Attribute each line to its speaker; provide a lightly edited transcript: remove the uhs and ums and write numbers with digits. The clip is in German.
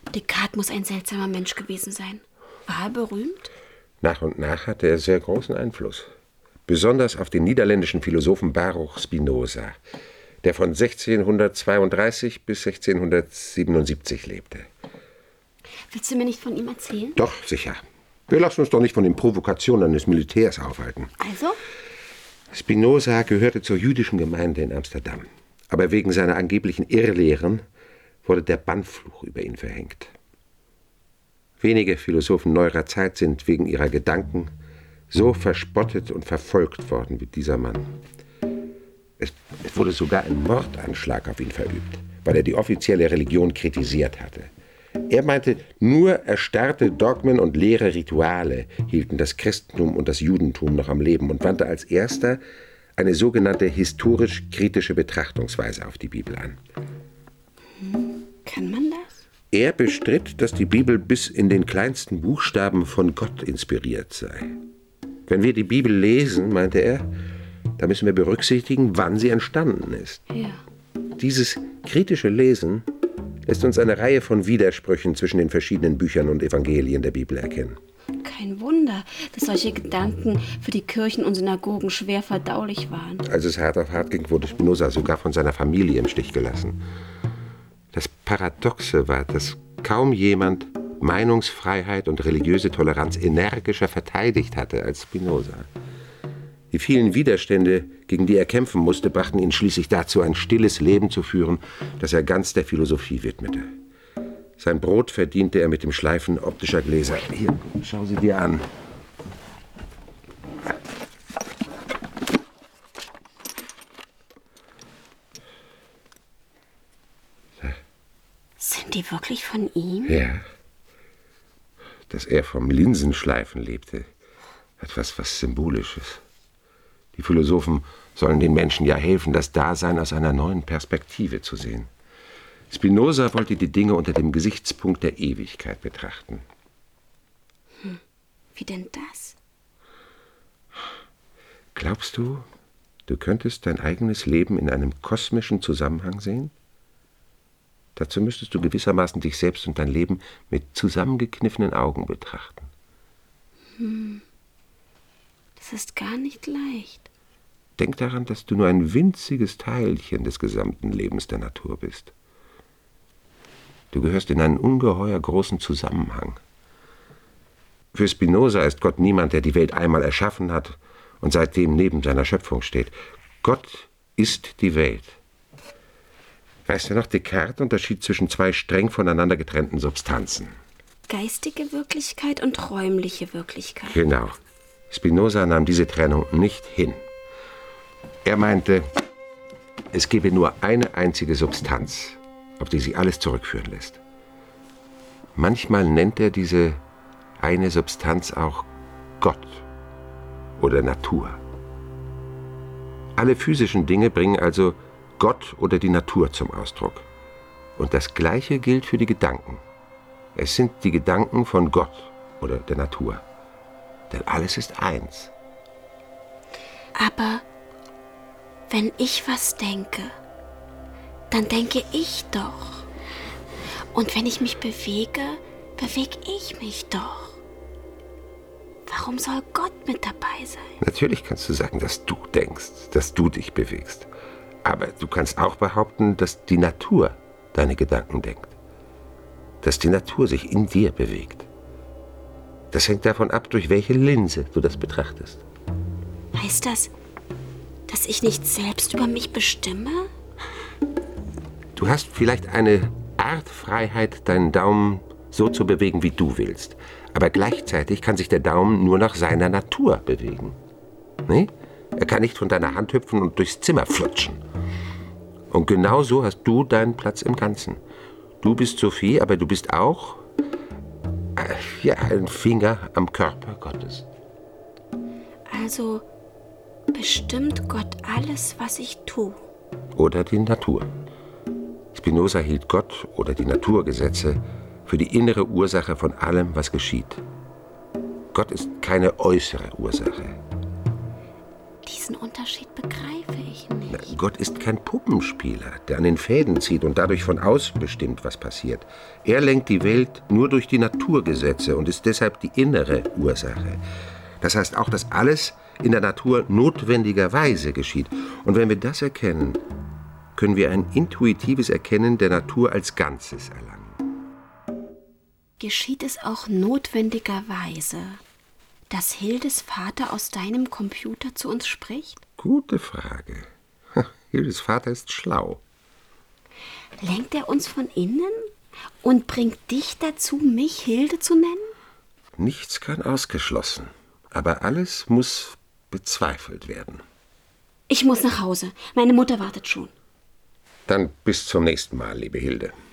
Speaker 1: Descartes muss ein seltsamer Mensch gewesen sein. War er berühmt?
Speaker 2: Nach und nach hatte er sehr großen Einfluss. Besonders auf den niederländischen Philosophen Baruch Spinoza, der von 1632 bis 1677 lebte.
Speaker 1: Willst du mir nicht von ihm erzählen?
Speaker 2: Doch, sicher. Wir lassen uns doch nicht von den Provokationen des Militärs aufhalten.
Speaker 1: Also?
Speaker 2: Spinoza gehörte zur jüdischen Gemeinde in Amsterdam. Aber wegen seiner angeblichen Irrlehren wurde der Bannfluch über ihn verhängt. Wenige Philosophen neuerer Zeit sind wegen ihrer Gedanken so verspottet und verfolgt worden wie dieser Mann. Es wurde sogar ein Mordanschlag auf ihn verübt, weil er die offizielle Religion kritisiert hatte. Er meinte, nur erstarrte Dogmen und leere Rituale hielten das Christentum und das Judentum noch am Leben und wandte als erster eine sogenannte historisch-kritische Betrachtungsweise auf die Bibel an.
Speaker 1: Kann man das?
Speaker 2: Er bestritt, dass die Bibel bis in den kleinsten Buchstaben von Gott inspiriert sei. Wenn wir die Bibel lesen, meinte er, da müssen wir berücksichtigen, wann sie entstanden ist.
Speaker 1: Ja.
Speaker 2: Dieses kritische Lesen lässt uns eine Reihe von Widersprüchen zwischen den verschiedenen Büchern und Evangelien der Bibel erkennen.
Speaker 1: Kein Wunder, dass solche Gedanken für die Kirchen und Synagogen schwer verdaulich waren.
Speaker 2: Als es hart auf hart ging, wurde Spinoza sogar von seiner Familie im Stich gelassen. Das Paradoxe war, dass kaum jemand Meinungsfreiheit und religiöse Toleranz energischer verteidigt hatte als Spinoza. Die vielen Widerstände, gegen die er kämpfen musste, brachten ihn schließlich dazu, ein stilles Leben zu führen, das er ganz der Philosophie widmete. Sein Brot verdiente er mit dem Schleifen optischer Gläser. Hier, schau sie dir an.
Speaker 1: Sind die wirklich von ihm?
Speaker 2: Ja. Dass er vom Linsenschleifen lebte, etwas was Symbolisches. Die Philosophen sollen den Menschen ja helfen, das Dasein aus einer neuen Perspektive zu sehen. Spinoza wollte die Dinge unter dem Gesichtspunkt der Ewigkeit betrachten.
Speaker 1: Wie denn das?
Speaker 2: Glaubst du, du könntest dein eigenes Leben in einem kosmischen Zusammenhang sehen? Dazu müsstest du gewissermaßen dich selbst und dein Leben mit zusammengekniffenen Augen betrachten.
Speaker 1: Das ist gar nicht leicht.
Speaker 2: Denk daran, dass du nur ein winziges Teilchen des gesamten Lebens der Natur bist. Du gehörst in einen ungeheuer großen Zusammenhang. Für Spinoza ist Gott niemand, der die Welt einmal erschaffen hat und seitdem neben seiner Schöpfung steht. Gott ist die Welt. Weißt du noch, Descartes unterschied zwischen zwei streng voneinander getrennten Substanzen.
Speaker 1: Geistige Wirklichkeit und räumliche Wirklichkeit.
Speaker 2: Genau. Spinoza nahm diese Trennung nicht hin. Er meinte, es gebe nur eine einzige Substanz, auf die sich alles zurückführen lässt. Manchmal nennt er diese eine Substanz auch Gott oder Natur. Alle physischen Dinge bringen also Gott oder die Natur zum Ausdruck. Und das Gleiche gilt für die Gedanken. Es sind die Gedanken von Gott oder der Natur. Denn alles ist eins.
Speaker 1: Aber wenn ich was denke, dann denke ich doch. Und wenn ich mich bewege, bewege ich mich doch. Warum soll Gott mit dabei sein?
Speaker 2: Natürlich kannst du sagen, dass du denkst, dass du dich bewegst. Aber du kannst auch behaupten, dass die Natur deine Gedanken denkt. Dass die Natur sich in dir bewegt. Das hängt davon ab, durch welche Linse du das betrachtest.
Speaker 1: Heißt das, dass ich nicht selbst über mich bestimme?
Speaker 2: Du hast vielleicht eine Art Freiheit, deinen Daumen so zu bewegen, wie du willst. Aber gleichzeitig kann sich der Daumen nur nach seiner Natur bewegen. Nee? Er kann nicht von deiner Hand hüpfen und durchs Zimmer flutschen. Und genau so hast du deinen Platz im Ganzen. Du bist Sophie, aber du bist auch ein Finger am Körper Gottes.
Speaker 1: Also bestimmt Gott alles, was ich tue.
Speaker 2: Oder die Natur. Spinoza hielt Gott oder die Naturgesetze für die innere Ursache von allem, was geschieht. Gott ist keine äußere Ursache.
Speaker 1: Diesen Unterschied begreife ich nicht.
Speaker 2: Gott ist kein Puppenspieler, der an den Fäden zieht und dadurch von außen bestimmt, was passiert. Er lenkt die Welt nur durch die Naturgesetze und ist deshalb die innere Ursache. Das heißt auch, dass alles in der Natur notwendigerweise geschieht. Und wenn wir das erkennen, können wir ein intuitives Erkennen der Natur als Ganzes erlangen.
Speaker 1: Geschieht es auch notwendigerweise, dass Hildes Vater aus deinem Computer zu uns spricht?
Speaker 2: Gute Frage. Hildes Vater ist schlau.
Speaker 1: Lenkt er uns von innen und bringt dich dazu, mich Hilde zu nennen?
Speaker 2: Nichts kann ausgeschlossen, aber alles muss bezweifelt werden.
Speaker 1: Ich muss nach Hause. Meine Mutter wartet schon.
Speaker 2: Dann bis zum nächsten Mal, liebe Hilde.